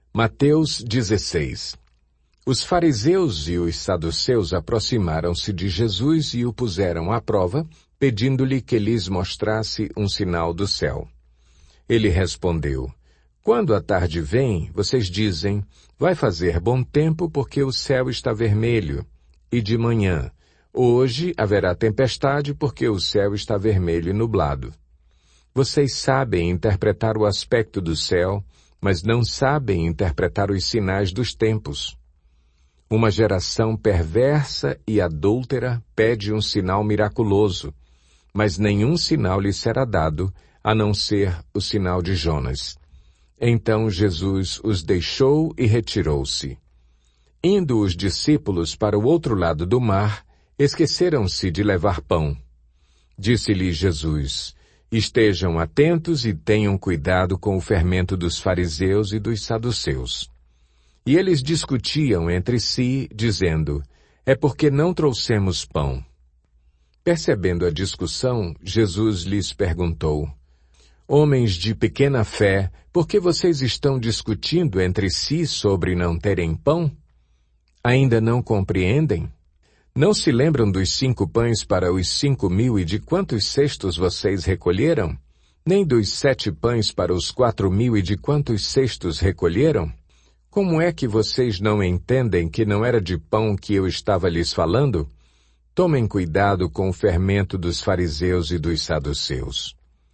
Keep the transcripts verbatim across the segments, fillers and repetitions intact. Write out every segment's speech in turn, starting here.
Mateus dezesseis. Os fariseus e os saduceus aproximaram-se de Jesus e o puseram à prova, pedindo-lhe que lhes mostrasse um sinal do céu. Ele respondeu: Quando a tarde vem, vocês dizem, vai fazer bom tempo porque o céu está vermelho. E de manhã, hoje haverá tempestade porque o céu está vermelho e nublado. Vocês sabem interpretar o aspecto do céu, mas não sabem interpretar os sinais dos tempos. Uma geração perversa e adúltera pede um sinal miraculoso, mas nenhum sinal lhe será dado, a não ser o sinal de Jonas. Então Jesus os deixou e retirou-se. Indo os discípulos para o outro lado do mar, esqueceram-se de levar pão. Disse-lhe Jesus: Estejam atentos e tenham cuidado com o fermento dos fariseus e dos saduceus. E eles discutiam entre si, dizendo, é porque não trouxemos pão. Percebendo a discussão, Jesus lhes perguntou, Homens de pequena fé, por que vocês estão discutindo entre si sobre não terem pão? Ainda não compreendem? Não se lembram dos cinco pães para os cinco mil e de quantos cestos vocês recolheram? Nem dos sete pães para os quatro mil e de quantos cestos recolheram? Como é que vocês não entendem que não era de pão que eu estava lhes falando? Tomem cuidado com o fermento dos fariseus e dos saduceus.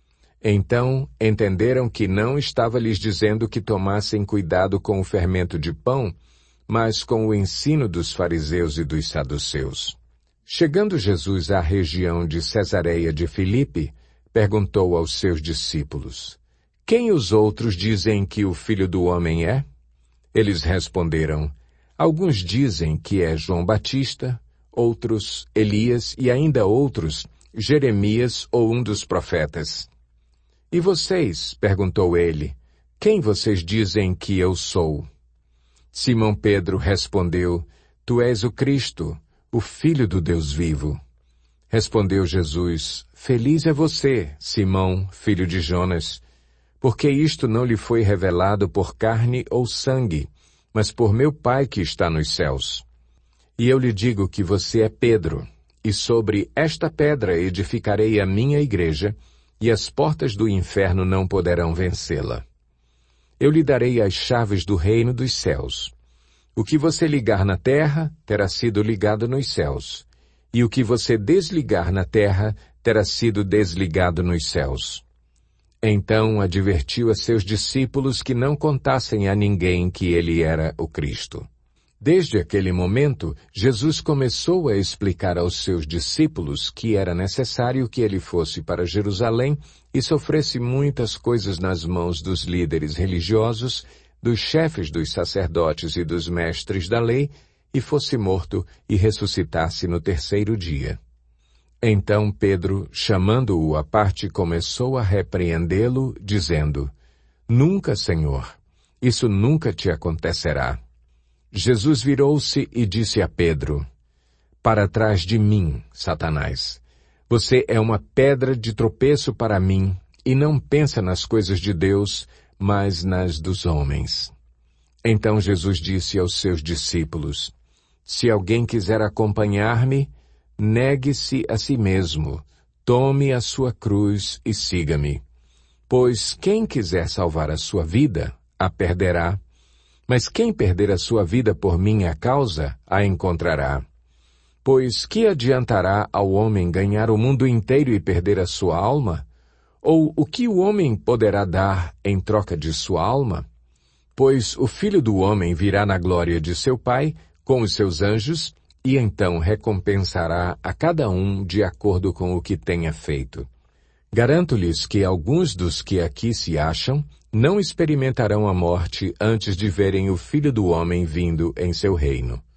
Então, entenderam que não estava lhes dizendo que tomassem cuidado com o fermento de pão, mas com o ensino dos fariseus e dos saduceus. Chegando Jesus à região de Cesareia de Filipe, perguntou aos seus discípulos, Quem os outros dizem que o Filho do Homem é? Eles responderam, Alguns dizem que é João Batista, outros Elias e ainda outros Jeremias ou um dos profetas. E vocês, perguntou ele, quem vocês dizem que eu sou? Simão Pedro respondeu, Tu és o Cristo, o Filho do Deus vivo. Respondeu Jesus, Feliz é você, Simão, filho de Jonas, porque isto não lhe foi revelado por carne ou sangue, mas por meu Pai que está nos céus. E eu lhe digo que você é Pedro, e sobre esta pedra edificarei a minha igreja, e as portas do inferno não poderão vencê-la. Eu lhe darei as chaves do reino dos céus. O que você ligar na terra, terá sido ligado nos céus, e o que você desligar na terra, terá sido desligado nos céus. Então advertiu a seus discípulos que não contassem a ninguém que ele era o Cristo. Desde aquele momento, Jesus começou a explicar aos seus discípulos que era necessário que ele fosse para Jerusalém e sofresse muitas coisas nas mãos dos líderes religiosos, dos chefes dos sacerdotes e dos mestres da lei, e fosse morto e ressuscitasse no terceiro dia. Então Pedro, chamando-o à parte, começou a repreendê-lo, dizendo, Nunca, Senhor, isso nunca te acontecerá. Jesus virou-se e disse a Pedro, Para trás de mim, Satanás. Você é uma pedra de tropeço para mim e não pensa nas coisas de Deus, mas nas dos homens. Então Jesus disse aos seus discípulos, Se alguém quiser acompanhar-me, negue-se a si mesmo, tome a sua cruz e siga-me. Pois quem quiser salvar a sua vida, a perderá. Mas quem perder a sua vida por minha causa, a encontrará. Pois que adiantará ao homem ganhar o mundo inteiro e perder a sua alma? Ou o que o homem poderá dar em troca de sua alma? Pois o Filho do Homem virá na glória de seu Pai, com os seus anjos, e então recompensará a cada um de acordo com o que tenha feito. Garanto-lhes que alguns dos que aqui se acham não experimentarão a morte antes de verem o Filho do Homem vindo em seu reino.